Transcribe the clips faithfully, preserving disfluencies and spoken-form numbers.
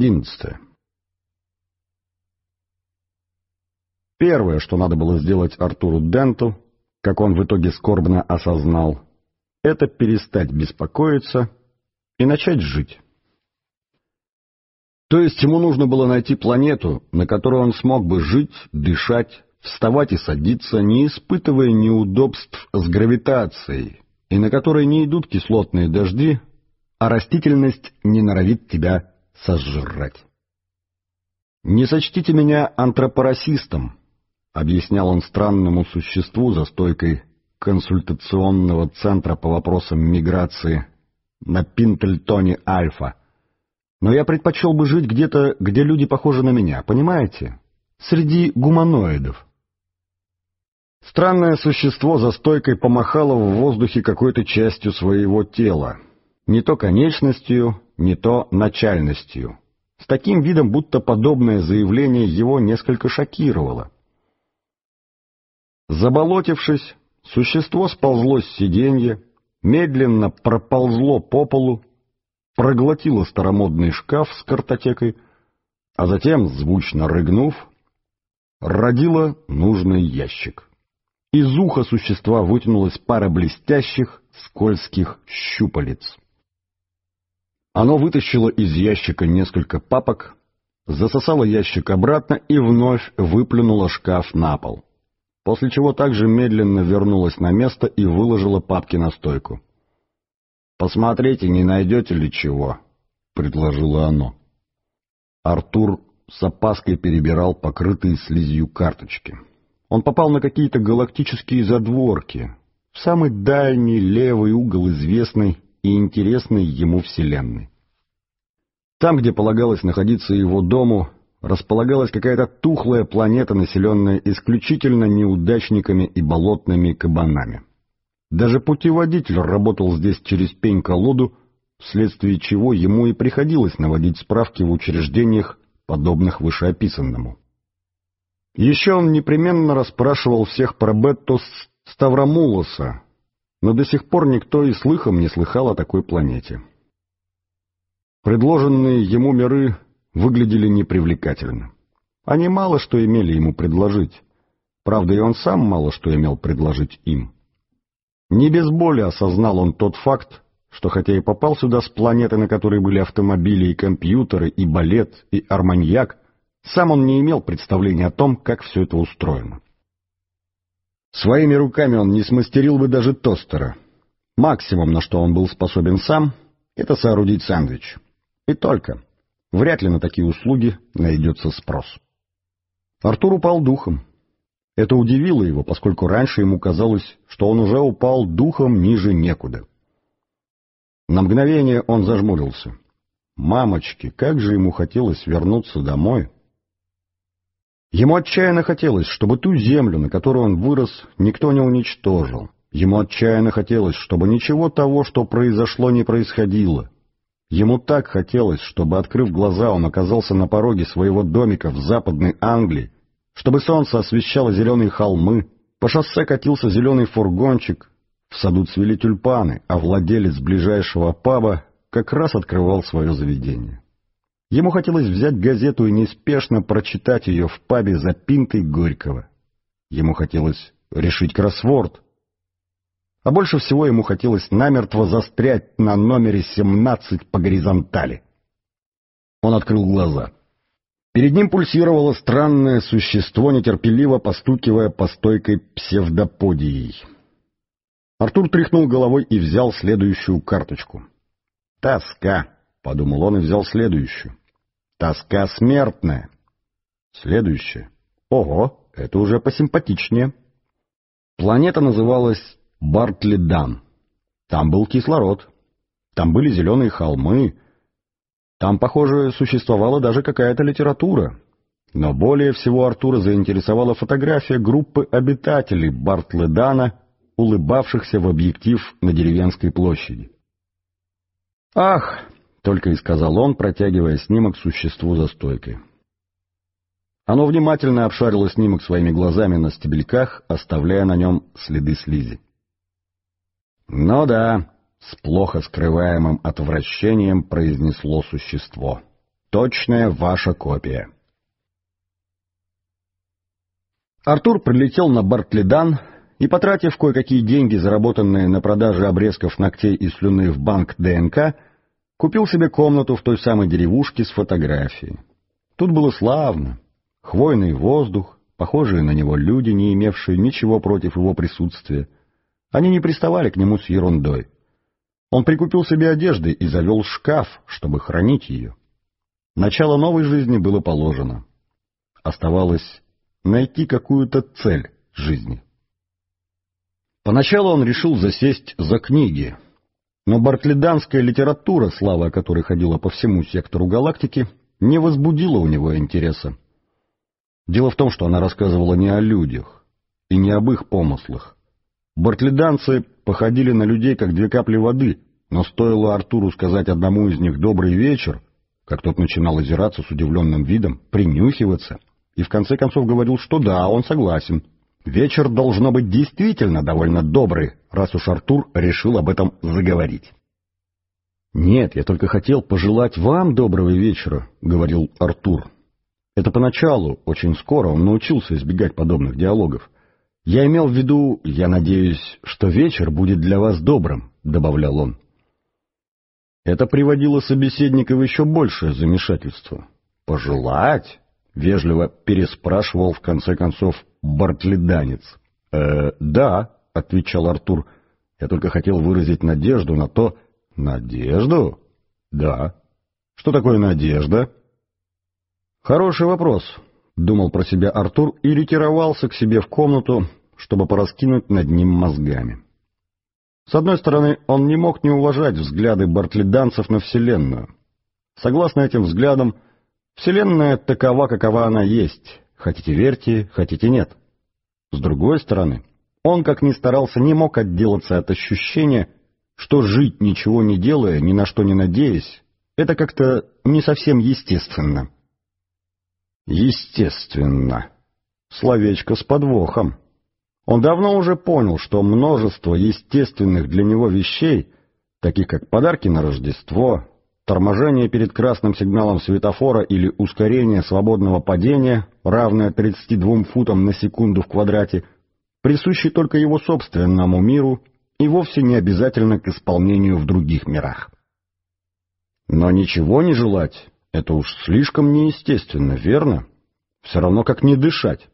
одиннадцатое. Первое, что надо было сделать Артуру Денту, как он в итоге скорбно осознал, это перестать беспокоиться и начать жить. То есть ему нужно было найти планету, на которой он смог бы жить, дышать, вставать и садиться, не испытывая неудобств с гравитацией, и на которой не идут кислотные дожди, а растительность не норовит тебя сожрать. «Не сочтите меня антропорасистом», — объяснял он странному существу за стойкой консультационного центра по вопросам миграции на Пинтельтоне Альфа, «но я предпочел бы жить где-то, где люди похожи на меня, понимаете? Среди гуманоидов». Странное существо за стойкой помахало в воздухе какой-то частью своего тела, не то конечностью, не то начальностью, с таким видом, будто подобное заявление его несколько шокировало. Заболотившись, существо сползло с сиденья, медленно проползло по полу, проглотило старомодный шкаф с картотекой, а затем, звучно рыгнув, родило нужный ящик. Из уха существа вытянулась пара блестящих, скользких щупалец. Оно вытащило из ящика несколько папок, засосало ящик обратно и вновь выплюнуло шкаф на пол, после чего также медленно вернулось на место и выложило папки на стойку. «Посмотрите, не найдете ли чего?» — предложило оно. Артур с опаской перебирал покрытые слизью карточки. Он попал на какие-то галактические задворки, в самый дальний левый угол известной и интересной ему вселенной. Там, где полагалось находиться его дому, располагалась какая-то тухлая планета, населенная исключительно неудачниками и болотными кабанами. Даже путеводитель работал здесь через пень-колоду, вследствие чего ему и приходилось наводить справки в учреждениях, подобных вышеописанному. Еще он непременно расспрашивал всех про Беттус Ставромулоса, но до сих пор никто и слыхом не слыхал о такой планете. Предложенные ему миры выглядели непривлекательно. Они мало что имели ему предложить. Правда, и он сам мало что имел предложить им. Не без боли осознал он тот факт, что хотя и попал сюда с планеты, на которой были автомобили и компьютеры, и балет, и арманьяк, сам он не имел представления о том, как все это устроено. Своими руками он не смастерил бы даже тостера. Максимум, на что он был способен сам, это соорудить сэндвич. И только. Вряд ли на такие услуги найдется спрос. Артур упал духом. Это удивило его, поскольку раньше ему казалось, что он уже упал духом ниже некуда. На мгновение он зажмурился. Мамочки, как же ему хотелось вернуться домой. Ему отчаянно хотелось, чтобы ту землю, на которой он вырос, никто не уничтожил. Ему отчаянно хотелось, чтобы ничего того, что произошло, не происходило. Ему так хотелось, чтобы, открыв глаза, он оказался на пороге своего домика в Западной Англии, чтобы солнце освещало зеленые холмы, по шоссе катился зеленый фургончик, в саду цвели тюльпаны, а владелец ближайшего паба как раз открывал свое заведение. Ему хотелось взять газету и неспешно прочитать ее в пабе за пинтой Горького. Ему хотелось решить кроссворд. А больше всего ему хотелось намертво застрять на номере семнадцать по горизонтали. Он открыл глаза. Перед ним пульсировало странное существо, нетерпеливо постукивая по стойкой псевдоподией. Артур тряхнул головой и взял следующую карточку. «Тоска», — подумал он и взял следующую. «Тоска смертная». Следующая. Ого, это уже посимпатичнее. Планета называлась Бартлидан. Там был кислород. Там были зеленые холмы. Там, похоже, существовала даже какая-то литература. Но более всего Артура заинтересовала фотография группы обитателей Бартлидана, улыбавшихся в объектив на деревенской площади. «Ах!» — только и сказал он, протягивая снимок существу за стойкой. Оно внимательно обшарило снимок своими глазами на стебельках, оставляя на нем следы слизи. «Ну да», — с плохо скрываемым отвращением произнесло существо. точная ваша копия. Артур прилетел на Бартлидан и, потратив кое-какие деньги, заработанные на продаже обрезков ногтей и слюны в банк ДНК, купил себе комнату в той самой деревушке с фотографией. Тут было славно. Хвойный воздух, похожие на него люди, не имевшие ничего против его присутствия. Они не приставали к нему с ерундой. Он прикупил себе одежды и завел шкаф, чтобы хранить ее. Начало новой жизни было положено. Оставалось найти какую-то цель жизни. Поначалу он решил засесть за книги, но бартлиданская литература, слава которой ходила по всему сектору галактики, не возбудила у него интереса. Дело в том, что она рассказывала не о людях и не об их помыслах. Бартлиданцы походили на людей, как две капли воды, но стоило Артуру сказать одному из них «добрый вечер», как тот начинал озираться с удивленным видом, принюхиваться, и в конце концов говорил, что да, он согласен. Вечер должно быть действительно довольно добрый, раз уж Артур решил об этом заговорить. «Нет, я только хотел пожелать вам доброго вечера», — говорил Артур. Это поначалу, очень скоро он научился избегать подобных диалогов. «Я имел в виду, я надеюсь, что вечер будет для вас добрым», — добавлял он. Это приводило собеседника в еще большее замешательство. «Пожелать?» — вежливо переспрашивал в конце концов бартлиданец. «Э, да», — отвечал Артур, — «я только хотел выразить надежду на то...» «Надежду?» «Да». «Что такое надежда?» «Хороший вопрос», — думал про себя Артур и ретировался к себе в комнату, чтобы пораскинуть над ним мозгами. С одной стороны, он не мог не уважать взгляды бартлиданцев на Вселенную. Согласно этим взглядам, Вселенная такова, какова она есть, хотите верьте, хотите нет. С другой стороны, он, как ни старался, не мог отделаться от ощущения, что жить, ничего не делая, ни на что не надеясь, это как-то не совсем естественно. Естественно. Словечко с подвохом. Он давно уже понял, что множество естественных для него вещей, таких как подарки на Рождество, торможение перед красным сигналом светофора или ускорение свободного падения, равное тридцати двум футам на секунду в квадрате, присущи только его собственному миру и вовсе не обязательно к исполнению в других мирах. Но ничего не желать — это уж слишком неестественно, верно? Все равно как не дышать.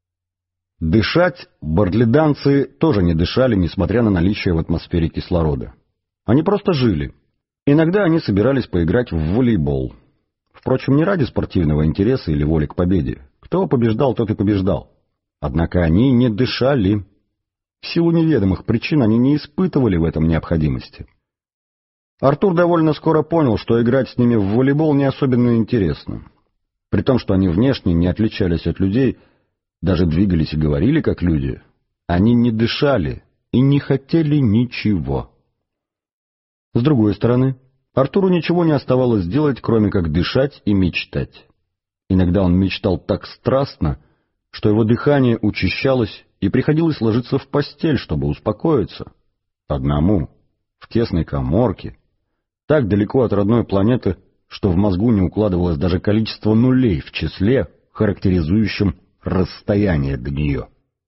Дышать бартлиданцы тоже не дышали, несмотря на наличие в атмосфере кислорода. Они просто жили. Иногда они собирались поиграть в волейбол. Впрочем, не ради спортивного интереса или воли к победе. Кто побеждал, тот и побеждал. Однако они не дышали. В силу неведомых причин они не испытывали в этом необходимости. Артур довольно скоро понял, что играть с ними в волейбол не особенно интересно. При том, что они внешне не отличались от людей, даже двигались и говорили как люди, они не дышали и не хотели ничего. С другой стороны, Артуру ничего не оставалось делать, кроме как дышать и мечтать. Иногда он мечтал так страстно, что его дыхание учащалось, и приходилось ложиться в постель, чтобы успокоиться. Одному, в тесной каморке, так далеко от родной планеты, что в мозгу не укладывалось даже количество нулей в числе, характеризующем расстояние до нее.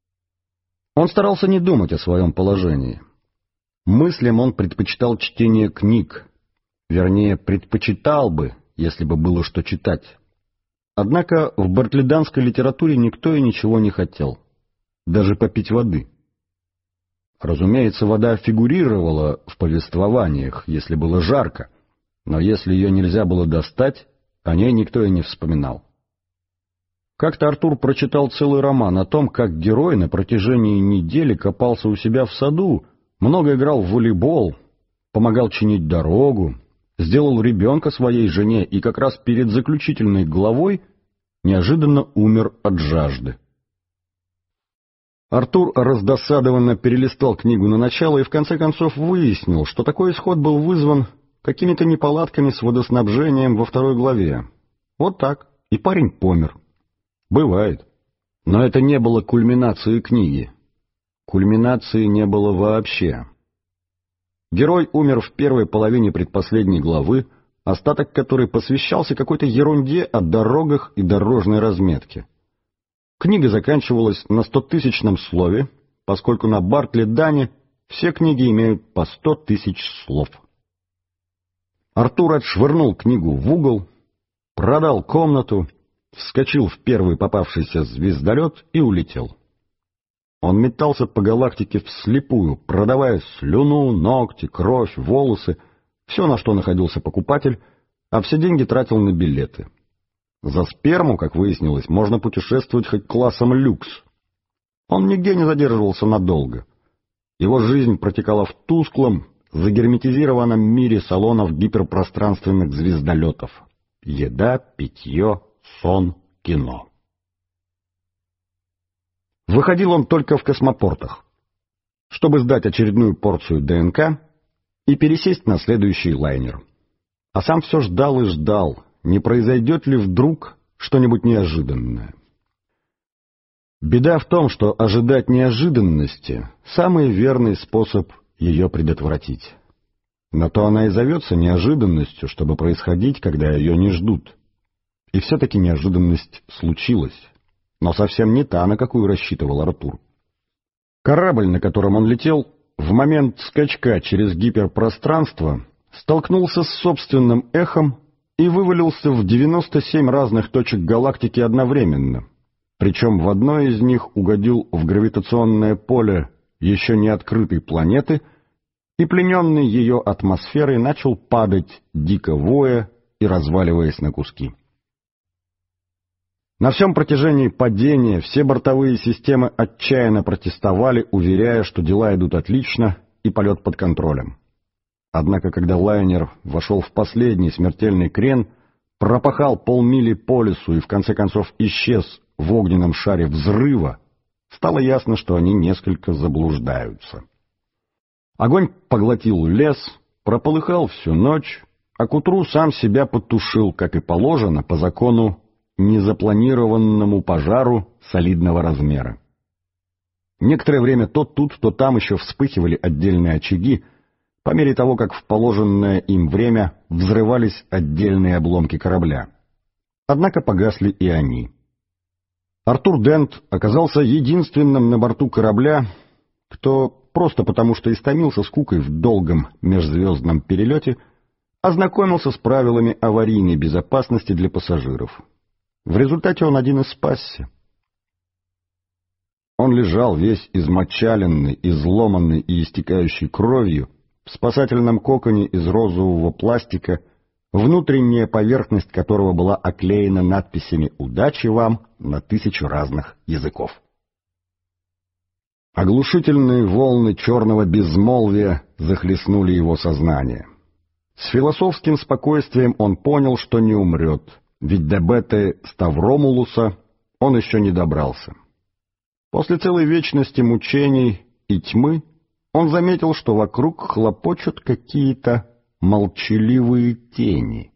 Он старался не думать о своем положении. Мыслям он предпочитал чтение книг, вернее, предпочитал бы, если бы было что читать. Однако в бартлиданской литературе никто и ничего не хотел, даже попить воды. Разумеется, вода фигурировала в повествованиях, если было жарко, но если ее нельзя было достать, о ней никто и не вспоминал. Как-то Артур прочитал целый роман о том, как герой на протяжении недели копался у себя в саду, много играл в волейбол, помогал чинить дорогу, сделал ребенка своей жене и как раз перед заключительной главой неожиданно умер от жажды. Артур раздосадованно перелистал книгу на начало и в конце концов выяснил, что такой исход был вызван какими-то неполадками с водоснабжением во второй главе. Вот так, и парень помер. Бывает. Но это не было кульминацией книги. Кульминации не было вообще. Герой умер в первой половине предпоследней главы, остаток которой посвящался какой-то ерунде о дорогах и дорожной разметке. Книга заканчивалась на стотысячном слове, поскольку на Бартле-Дане все книги имеют по сто тысяч слов. Артур отшвырнул книгу в угол, продал комнату, вскочил в первый попавшийся звездолет и улетел. Он метался по галактике вслепую, продавая слюну, ногти, кровь, волосы, все, на что находился покупатель, а все деньги тратил на билеты. За сперму, как выяснилось, можно путешествовать хоть классом люкс. Он нигде не задерживался надолго. Его жизнь протекала в тусклом, загерметизированном мире салонов гиперпространственных звездолетов. Еда, питье, сон, кино. Выходил он только в космопортах, чтобы сдать очередную порцию ДНК и пересесть на следующий лайнер. А сам все ждал и ждал, не произойдет ли вдруг что-нибудь неожиданное. Беда в том, что ожидать неожиданности — самый верный способ ее предотвратить. Но то она и зовется неожиданностью, чтобы происходить, когда ее не ждут. И все-таки неожиданность случилась. Но совсем не та, на какую рассчитывал Артур. Корабль, на котором он летел, в момент скачка через гиперпространство столкнулся с собственным эхом и вывалился в девяносто семь разных точек галактики одновременно. Причем в одной из них угодил в гравитационное поле еще не открытой планеты и, плененный ее атмосферой, начал падать, дико воя и разваливаясь на куски. На всем протяжении падения все бортовые системы отчаянно протестовали, уверяя, что дела идут отлично и полет под контролем. Однако, когда лайнер вошел в последний смертельный крен, пропахал полмили по лесу и в конце концов исчез в огненном шаре взрыва, стало ясно, что они несколько заблуждаются. Огонь поглотил лес, прополыхал всю ночь, а к утру сам себя потушил, как и положено, по закону незапланированному пожару солидного размера. Некоторое время то тут, то там еще вспыхивали отдельные очаги, по мере того, как в положенное им время взрывались отдельные обломки корабля. Однако погасли и они. Артур Дент оказался единственным на борту корабля, кто, просто потому что истомился скукой в долгом межзвездном перелете, ознакомился с правилами аварийной безопасности для пассажиров. В результате он один и спасся. Он лежал весь измочаленный, изломанный и истекающий кровью в спасательном коконе из розового пластика, внутренняя поверхность которого была оклеена надписями «Удачи вам» на тысячу разных языков. Оглушительные волны черного безмолвия захлестнули его сознание. С философским спокойствием он понял, что не умрет, ведь до Беты Ставромулуса он еще не добрался. После целой вечности мучений и тьмы он заметил, что вокруг хлопочут какие-то молчаливые тени.